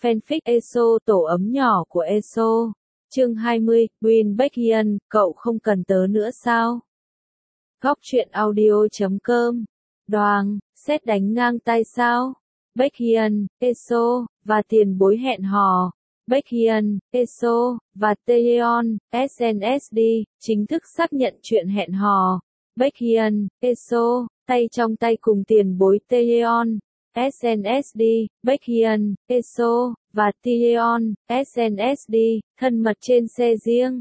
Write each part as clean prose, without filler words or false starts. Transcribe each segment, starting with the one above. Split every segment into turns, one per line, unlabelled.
Fanfic ESO tổ ấm nhỏ của ESO. Chương 20, Win Baekhyun, cậu không cần tớ nữa sao? Góc truyện audio.com. Đoàng, sét đánh ngang tay sao? Baekhyun, ESO, và tiền bối hẹn hò. Baekhyun, ESO, và Taeyeon, SNSD, chính thức xác nhận chuyện hẹn hò. Baekhyun, ESO, tay trong tay cùng tiền bối Taeyeon, SNSD, Baekhyun, ESO, và Taeyeon, SNSD, thân mật trên xe riêng.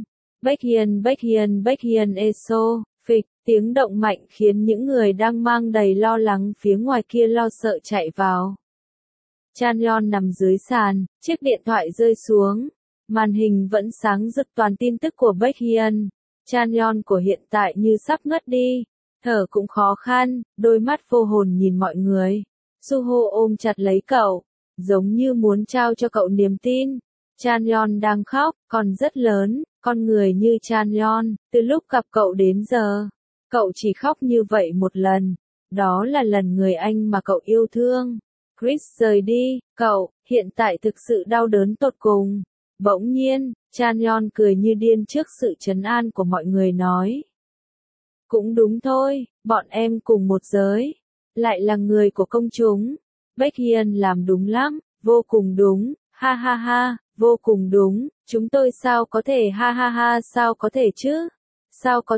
Baekhyun ESO, phịch, tiếng động mạnh khiến những người đang mang đầy lo lắng phía ngoài kia lo sợ chạy vào. Chanyeon nằm dưới sàn, chiếc điện thoại rơi xuống. Màn hình vẫn sáng rực toàn tin tức của Baekhyun. Chanyeon của hiện tại như sắp ngất đi, thở cũng khó khăn, đôi mắt vô hồn nhìn mọi người. Suho ôm chặt lấy cậu, giống như muốn trao cho cậu niềm tin. Chanyeon đang khóc, còn rất lớn, con người như Chanyeon, từ lúc gặp cậu đến giờ, cậu chỉ khóc như vậy một lần. Đó là lần người anh mà cậu yêu thương, Chris rời đi, cậu, hiện tại thực sự đau đớn tột cùng. Bỗng nhiên, Chanyeon cười như điên trước sự trấn an của mọi người nói. Cũng đúng thôi, bọn em cùng một giới, lại là người của công chúng. Baekhyun làm đúng lắm, vô cùng đúng, ha ha ha, vô cùng đúng, chúng tôi sao có thể ha ha ha, sao có thể chứ? Sao có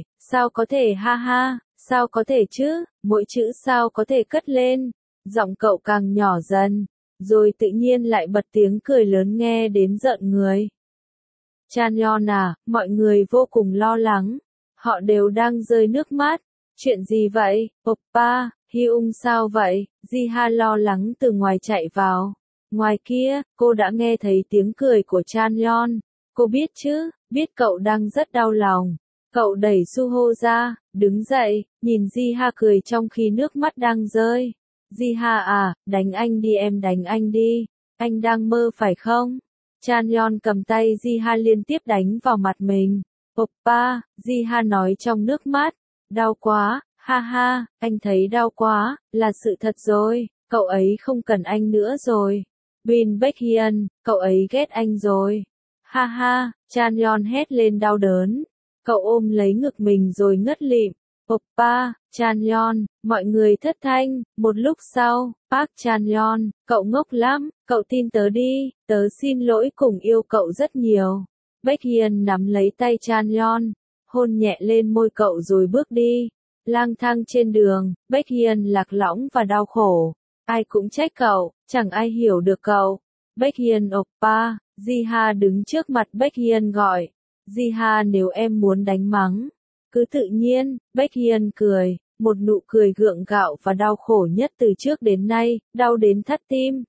thể ha ha, sao có thể chứ? Mỗi chữ sao có thể cất lên, giọng cậu càng nhỏ dần, rồi tự nhiên lại bật tiếng cười lớn nghe đến rợn người. Chanyeon à, mọi người vô cùng lo lắng, họ đều đang rơi nước mắt. Chuyện gì vậy, Oppa, Hyung sao vậy? Jiha lo lắng từ ngoài chạy vào. Ngoài kia, cô đã nghe thấy tiếng cười của Chanyeon. Cô biết chứ, biết cậu đang rất đau lòng. Cậu đẩy Suho ra, đứng dậy, nhìn Jiha cười trong khi nước mắt đang rơi. Jiha à, đánh anh đi em, đánh anh đi. Anh đang mơ phải không? Chanyeon cầm tay Jiha liên tiếp đánh vào mặt mình. Oppa, Jiha nói trong nước mắt. Đau quá, ha ha, anh thấy đau quá, là sự thật rồi, cậu ấy không cần anh nữa rồi. Win Baekhyun, cậu ấy ghét anh rồi. Ha ha, Chanyeon hét lên đau đớn. Cậu ôm lấy ngực mình rồi ngất lịm. Oppa, Chanyeon, mọi người thất thanh. Một lúc sau, Park Chanyeon, cậu ngốc lắm, cậu tin tớ đi, tớ xin lỗi cùng yêu cậu rất nhiều. Baekhyun nắm lấy tay Chanyeon, hôn nhẹ lên môi cậu rồi bước đi. Lang thang trên đường, Baekhyun lạc lõng và đau khổ. Ai cũng trách cậu, chẳng ai hiểu được cậu. Baekhyun oppa, Jiha đứng trước mặt Baekhyun gọi. Jiha nếu em muốn đánh mắng, cứ tự nhiên. Baekhyun cười, một nụ cười gượng gạo và đau khổ nhất từ trước đến nay, đau đến thắt tim.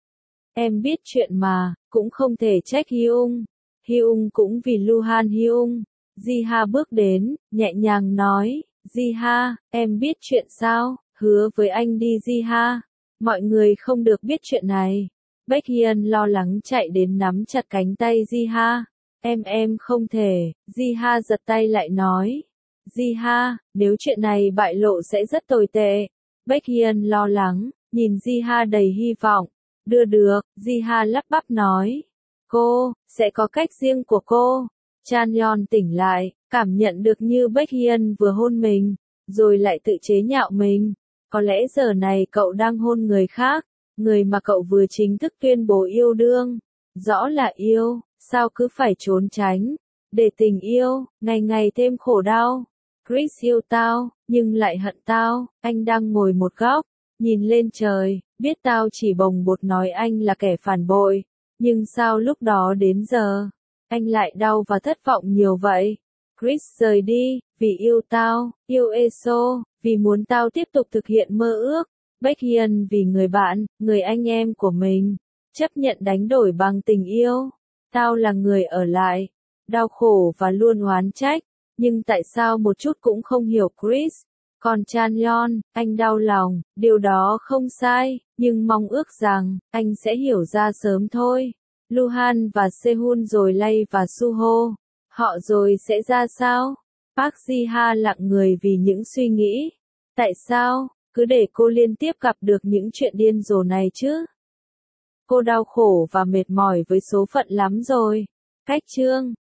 Em biết chuyện mà, cũng không thể trách Hyung. Hyung cũng vì Luhan Hyung. Jiha bước đến, nhẹ nhàng nói, Jiha, em biết chuyện sao? Hứa với anh đi Jiha. Mọi người không được biết chuyện này. Baekhyun lo lắng chạy đến nắm chặt cánh tay Jiha. Em không thể. Jiha giật tay lại nói. Jiha, nếu chuyện này bại lộ sẽ rất tồi tệ. Baekhyun lo lắng, nhìn Jiha đầy hy vọng. Đưa được, Jiha lắp bắp nói. Cô, sẽ có cách riêng của cô. Chanyeon tỉnh lại, cảm nhận được như Baekhyun vừa hôn mình, rồi lại tự chế nhạo mình. Có lẽ giờ này cậu đang hôn người khác, người mà cậu vừa chính thức tuyên bố yêu đương. Rõ là yêu, sao cứ phải trốn tránh, để tình yêu, ngày ngày thêm khổ đau. Chris yêu tao, nhưng lại hận tao. Anh đang ngồi một góc, nhìn lên trời, biết tao chỉ bồng bột nói anh là kẻ phản bội. Nhưng sao lúc đó đến giờ, anh lại đau và thất vọng nhiều vậy? Chris rời đi, vì yêu tao, yêu ESO, vì muốn tao tiếp tục thực hiện mơ ước. Baekhyun vì người bạn, người anh em của mình, chấp nhận đánh đổi bằng tình yêu. Tao là người ở lại, đau khổ và luôn oán trách, nhưng tại sao một chút cũng không hiểu Chris? Còn Chanyeon, anh đau lòng, điều đó không sai, nhưng mong ước rằng, anh sẽ hiểu ra sớm thôi. Luhan và Sehun rồi Lay và Suho, họ rồi sẽ ra sao? Park Jiha lặng người vì những suy nghĩ. Tại sao, cứ để cô liên tiếp gặp được những chuyện điên rồ này chứ? Cô đau khổ và mệt mỏi với số phận lắm rồi. Cách chương